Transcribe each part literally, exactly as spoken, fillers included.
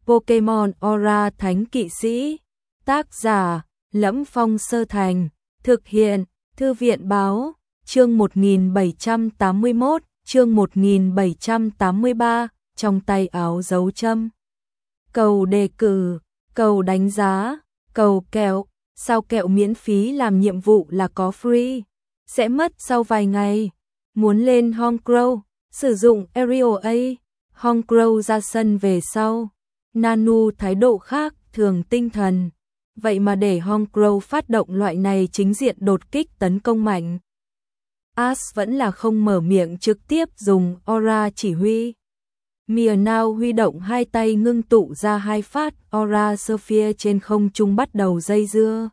Pokemon Aura Thánh Kỵ Sĩ. Tác giả: Lẫm Phong Sơ Thành. Thực hiện: Thư viện Báo. Chương một nghìn bảy trăm tám mươi mốt, chương một nghìn bảy trăm tám mươi ba, trong tay áo dấu châm. Cầu đề cử, cầu đánh giá, cầu kẹo, sao kẹo miễn phí làm nhiệm vụ là có free, sẽ mất sau vài ngày. Muốn lên Hongrow, sử dụng Aerial A, Hongrow ra sân về sau. Nanu thái độ khác thường tinh thần. Vậy mà để Hongrow phát động loại này chính diện đột kích tấn công mạnh, Ash vẫn là không mở miệng trực tiếp dùng Aura chỉ huy. Meowth huy động hai tay ngưng tụ ra hai phát Aura Sphere trên không trung bắt đầu dây dưa.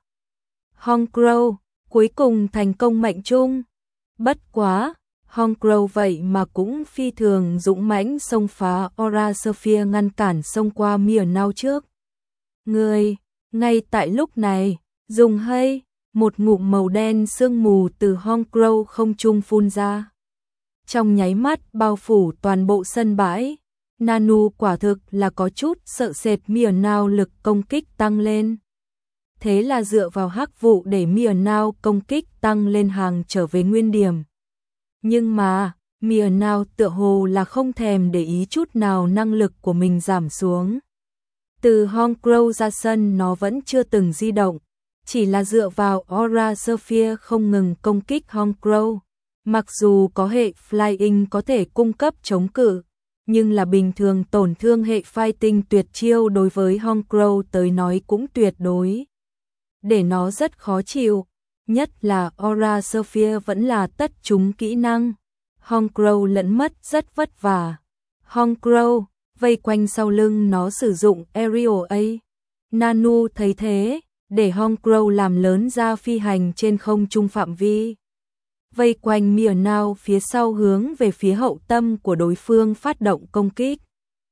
Hongrow cuối cùng thành công mệnh trung. Bất quá, Hongrow vậy mà cũng phi thường dũng mãnh xông phá Aura Sphere ngăn cản xông qua Meowth trước. Người, ngay tại lúc này, dùng hay, một ngụm màu đen sương mù từ Hongrow không trung phun ra. Trong nháy mắt bao phủ toàn bộ sân bãi, Nanu quả thực là có chút sợ sệt Meowth lực công kích tăng lên. Thế là dựa vào hắc vụ để Meowth công kích tăng lên hàng trở về nguyên điểm. Nhưng mà, Meowth tựa hồ là không thèm để ý chút nào năng lực của mình giảm xuống. Từ Hongrow ra sân nó vẫn chưa từng di động, chỉ là dựa vào Aura Sphere không ngừng công kích Hongrow. Mặc dù có hệ Flying có thể cung cấp chống cự, nhưng là bình thường tổn thương hệ Fighting tuyệt chiêu đối với Hongrow tới nói cũng tuyệt đối để nó rất khó chịu, nhất là Aura Sphere vẫn là tất chúng kỹ năng. Hongrow lẫn mất rất vất vả. Hongrow vây quanh sau lưng nó sử dụng Aerial A. Nanu thấy thế, để Hongrow làm lớn ra phi hành trên không trung phạm vi. Vây quanh Meowth phía sau hướng về phía hậu tâm của đối phương phát động công kích.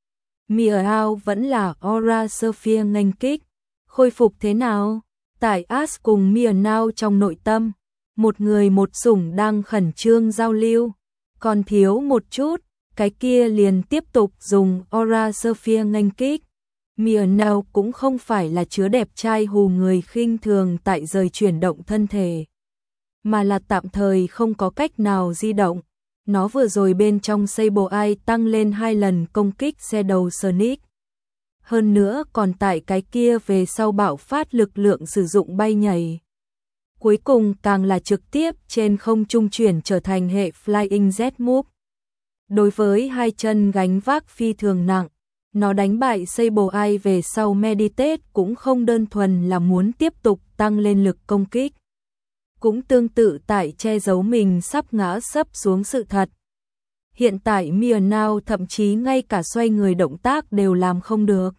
Meowth vẫn là Aura Sphere nghênh kích. Khôi phục thế nào? Tại Ash cùng Meowth trong nội tâm, một người một sủng đang khẩn trương giao lưu. Còn thiếu một chút, cái kia liền tiếp tục dùng Aura Sphere nghênh kích. Meowth cũng không phải là chứa đẹp trai hù người khinh thường tại rời chuyển động thân thể, mà là tạm thời không có cách nào di động. Nó vừa rồi bên trong Sableye tăng lên hai lần công kích xe đầu Sonic. Hơn nữa còn tại cái kia về sau bạo phát lực lượng sử dụng bay nhảy. Cuối cùng càng là trực tiếp trên không trung chuyển trở thành hệ Flying Z Move. Đối với hai chân gánh vác phi thường nặng, nó đánh bại Sableye về sau Meditate cũng không đơn thuần là muốn tiếp tục tăng lên lực công kích. Cũng tương tự tại che giấu mình sắp ngã sấp xuống sự thật. Hiện tại Meowth thậm chí ngay cả xoay người động tác đều làm không được.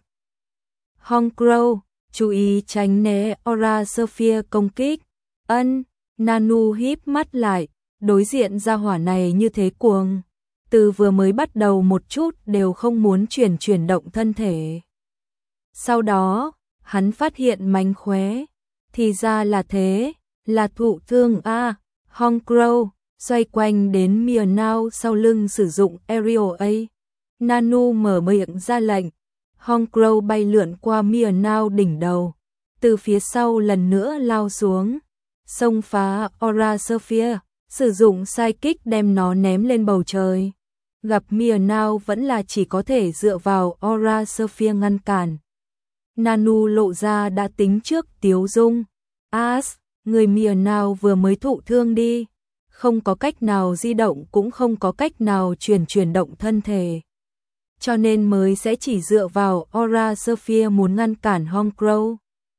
Hongrow, chú ý tránh né Aura Sphere công kích. Ân, Nanu híp mắt lại, đối diện ra hỏa này như thế cuồng. Từ vừa mới bắt đầu một chút đều không muốn chuyển chuyển động thân thể. Sau đó, hắn phát hiện mánh khóe. Thì ra là thế, là thụ thương a. À, Hongrow xoay quanh đến Meowth sau lưng sử dụng Aerial A. Nanu mở miệng ra lệnh. Hongrow bay lượn qua Meowth đỉnh đầu, từ phía sau lần nữa lao xuống, xông phá Aura Sphere, sử dụng Psychic đem nó ném lên bầu trời. Gặp Meowth vẫn là chỉ có thể dựa vào Aura Sphere ngăn cản. Nanu lộ ra đã tính trước tiếu dung. Ash, người Meowth vừa mới thụ thương đi, không có cách nào di động cũng không có cách nào chuyển chuyển động thân thể, cho nên mới sẽ chỉ dựa vào Aura Sphere muốn ngăn cản Hongrow.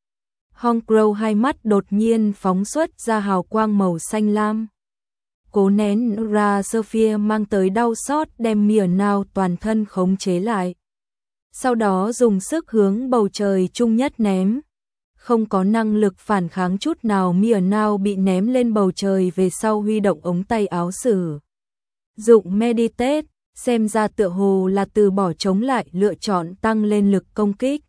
Hongrow hai mắt đột nhiên phóng xuất ra hào quang màu xanh lam. Cố nén Aura Sphere mang tới đau xót đem Meowth toàn thân khống chế lại. Sau đó dùng sức hướng bầu trời chung nhất ném. Không có năng lực phản kháng chút nào, Meowth bị ném lên bầu trời về sau huy động ống tay áo sử dụng Meditate, xem ra tựa hồ là từ bỏ chống lại lựa chọn tăng lên lực công kích.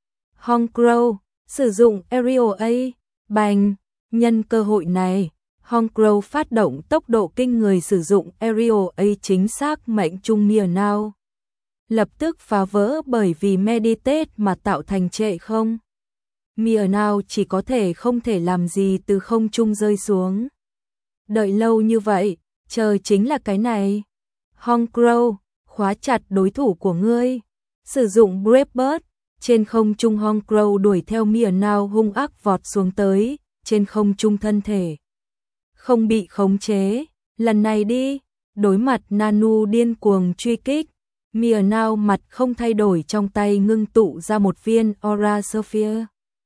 Hongrow sử dụng Aerial A, bành, nhân cơ hội này, Hongrow phát động tốc độ kinh người sử dụng Aerial A chính xác mệnh trung Meowth. lập tức phá vỡ bởi vì meditate mà tạo thành trệ không. Myeow chỉ có thể không thể làm gì từ không trung rơi xuống. Đợi lâu như vậy, chờ chính là cái này. Hongkrow, khóa chặt đối thủ của ngươi. Sử dụng Brave Bird, trên không trung Hongkrow đuổi theo Myeow hung ác vọt xuống tới, trên không trung thân thể không bị khống chế. Lần này đi, đối mặt Nanu điên cuồng truy kích, Myeow mặt không thay đổi, trong tay ngưng tụ ra một viên Aura Sphere.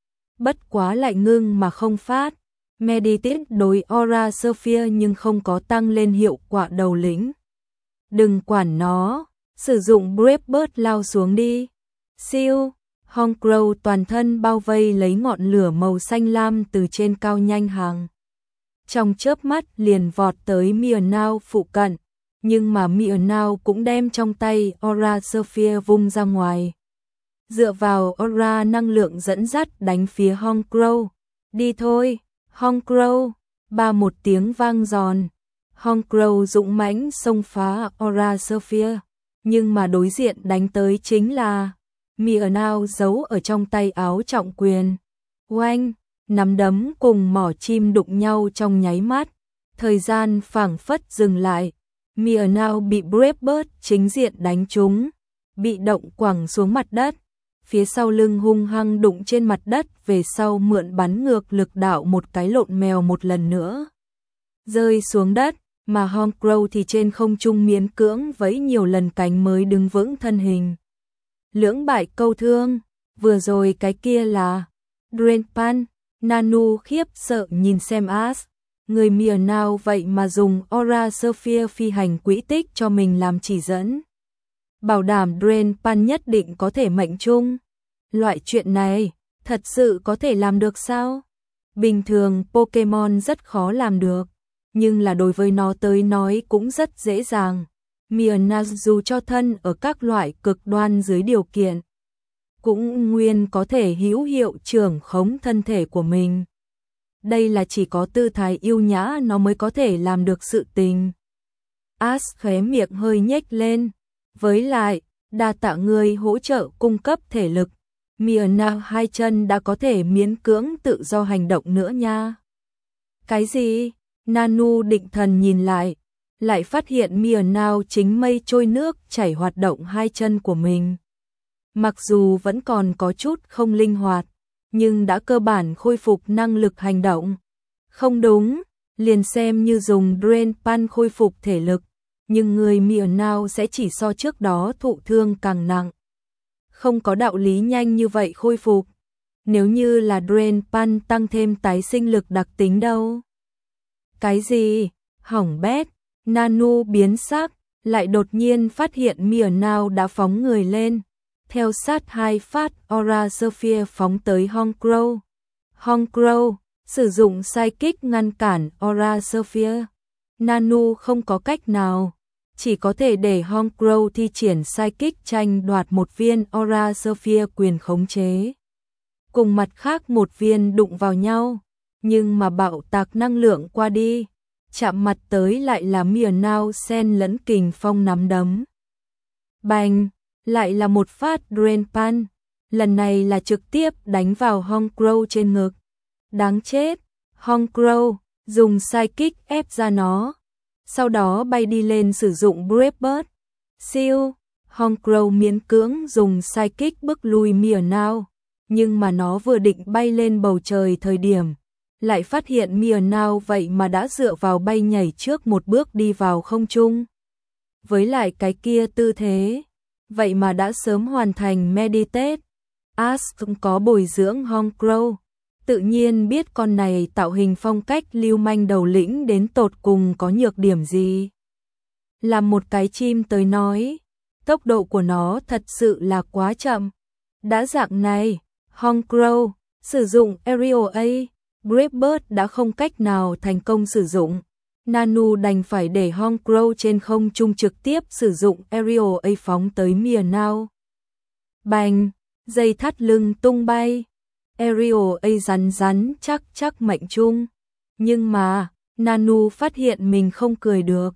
Bất quá lại ngưng mà không phát. Meditate đối Aura Sphere nhưng không có tăng lên hiệu quả đầu lĩnh. Đừng quản nó, sử dụng Brave Bird lao xuống đi. Siêu, Hongkrow toàn thân bao vây lấy ngọn lửa màu xanh lam từ trên cao nhanh hàng. Trong chớp mắt liền vọt tới Myeow phụ cận, nhưng mà Myeow cũng đem trong tay Aura Sphere vung ra ngoài. Dựa vào Aura năng lượng dẫn dắt đánh phía Hongkrow. Đi thôi, Hongkrow, ba một tiếng vang giòn. Hongkrow dũng mãnh xông phá Aura Sphere, nhưng mà đối diện đánh tới chính là Myeow giấu ở trong tay áo trọng quyền. Oanh, nắm đấm cùng mỏ chim đụng nhau trong nháy mắt, thời gian phảng phất dừng lại. Myeow bị Brave Bird chính diện đánh trúng, bị động quẳng xuống mặt đất, phía sau lưng hung hăng đụng trên mặt đất, về sau mượn bắn ngược lực đạo một cái lộn mèo một lần nữa rơi xuống đất, mà Hongkrow thì trên không trung miễn cưỡng vẫy nhiều lần cánh mới đứng vững thân hình. Lưỡng bại câu thương, vừa rồi cái kia là Drainpan. Nanu khiếp sợ nhìn xem As, người Myeow vậy mà dùng Aura Sphere phi hành quỹ tích cho mình làm chỉ dẫn. Bảo đảm Drainpan nhất định có thể mệnh chung. Loại chuyện này, thật sự có thể làm được sao? Bình thường Pokemon rất khó làm được, nhưng là đối với nó tới nói cũng rất dễ dàng. Myeow dù cho thân ở các loại cực đoan dưới điều kiện, cũng nguyên có thể hữu hiệu trưởng khống thân thể của mình. Đây là chỉ có tư thái yêu nhã nó mới có thể làm được sự tình. As khóe miệng hơi nhếch lên. Với lại, đa tạ ngươi hỗ trợ cung cấp thể lực. Myeow hai chân đã có thể miễn cưỡng tự do hành động nữa nha. Cái gì? Nanu định thần nhìn lại, lại phát hiện Myeow chính mây trôi nước chảy hoạt động hai chân của mình. Mặc dù vẫn còn có chút không linh hoạt, nhưng đã cơ bản khôi phục năng lực hành động. Không đúng, liền xem như dùng Drainpan khôi phục thể lực, nhưng người Myeow sẽ chỉ so trước đó thụ thương càng nặng. Không có đạo lý nhanh như vậy khôi phục. Nếu như là Drainpan tăng thêm tái sinh lực đặc tính đâu. Cái gì? Hỏng bét. Nanu biến sắc, lại đột nhiên phát hiện Myeow đã phóng người lên. Theo sát hai phát Aura Sphere phóng tới Hongkrow. Hongkrow sử dụng Psychic ngăn cản Aura Sphere. Nanu không có cách nào, chỉ có thể để Hongkrow thi triển Psychic tranh đoạt một viên Aura Sphere quyền khống chế. Cùng mặt khác một viên đụng vào nhau, nhưng mà bạo tạc năng lượng qua đi, chạm mặt tới lại là Myeow sen lẫn kình phong nắm đấm. Bành! Lại là một phát Drainpan, lần này là trực tiếp đánh vào Hongkrow trên ngực. Đáng chết, Hongkrow dùng Psychic ép ra nó, sau đó bay đi lên sử dụng Brave Bird. Siêu, Hongkrow miễn cưỡng dùng Psychic bức lui Myeow, nhưng mà nó vừa định bay lên bầu trời thời điểm, lại phát hiện Myeow vậy mà đã dựa vào bay nhảy trước một bước đi vào không trung. Với lại cái kia tư thế, vậy mà đã sớm hoàn thành meditate. As có bồi dưỡng Hongkrow, tự nhiên biết con này tạo hình phong cách lưu manh đầu lĩnh đến tột cùng có nhược điểm gì. Làm một cái chim tới nói, tốc độ của nó thật sự là quá chậm. Đã dạng này, Hongkrow sử dụng Aerial A, Brave Bird đã không cách nào thành công sử dụng. Nanu đành phải để Hongkrow trên không trung trực tiếp sử dụng Aerial A phóng tới Myeow. Bành, dây thắt lưng tung bay. Aerial A rắn rắn chắc chắc mệnh chung. Nhưng mà, Nanu phát hiện mình không cười được.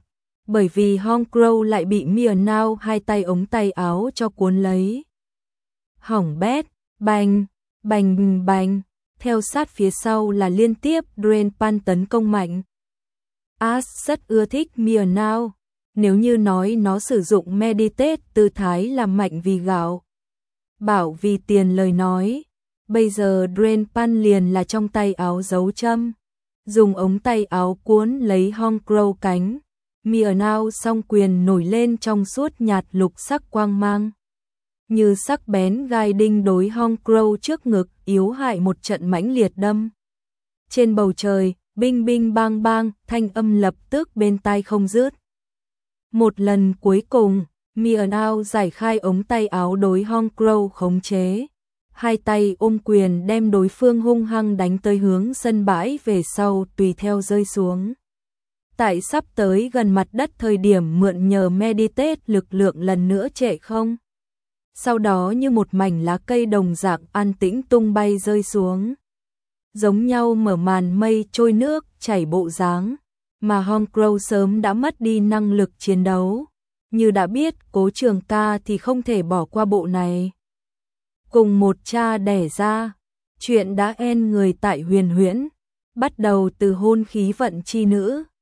bởi vì Hong Crow lại bị Myeonao hai tay ống tay áo cho cuốn lấy. Hỏng bét, bành, bành bành, theo sát phía sau là liên tiếp Drain Pan tấn công mạnh. Ash rất ưa thích Myeonao, nếu như nói nó sử dụng Meditate tư thái làm mạnh vì gạo, bảo vì tiền lời nói, bây giờ Drain Pan liền là trong tay áo dấu châm, dùng ống tay áo cuốn lấy Hong Crow cánh. Myeonao song quyền nổi lên trong suốt nhạt lục sắc quang mang, như sắc bén gai đinh đối Hong Crow trước ngực, yếu hại một trận mãnh liệt đâm. Trên bầu trời, binh binh bang bang, thanh âm lập tức bên tai không dứt. Một lần cuối cùng, Myeonao giải khai ống tay áo đối Hong Crow khống chế, hai tay ôm quyền đem đối phương hung hăng đánh tới hướng sân bãi về sau tùy theo rơi xuống. Tại sắp tới gần mặt đất thời điểm mượn nhờ Meditate lực lượng lần nữa trệ không. Sau đó như một mảnh lá cây đồng dạng an tĩnh tung bay rơi xuống. Giống nhau mở màn mây trôi nước chảy bộ dáng, mà Hong Crow sớm đã mất đi năng lực chiến đấu. Như đã biết Cố Trường Ca thì không thể bỏ qua bộ này. Cùng một cha đẻ ra, chuyện đã en người tại Huyền Huyễn, bắt đầu từ hôn khí vận chi nữ.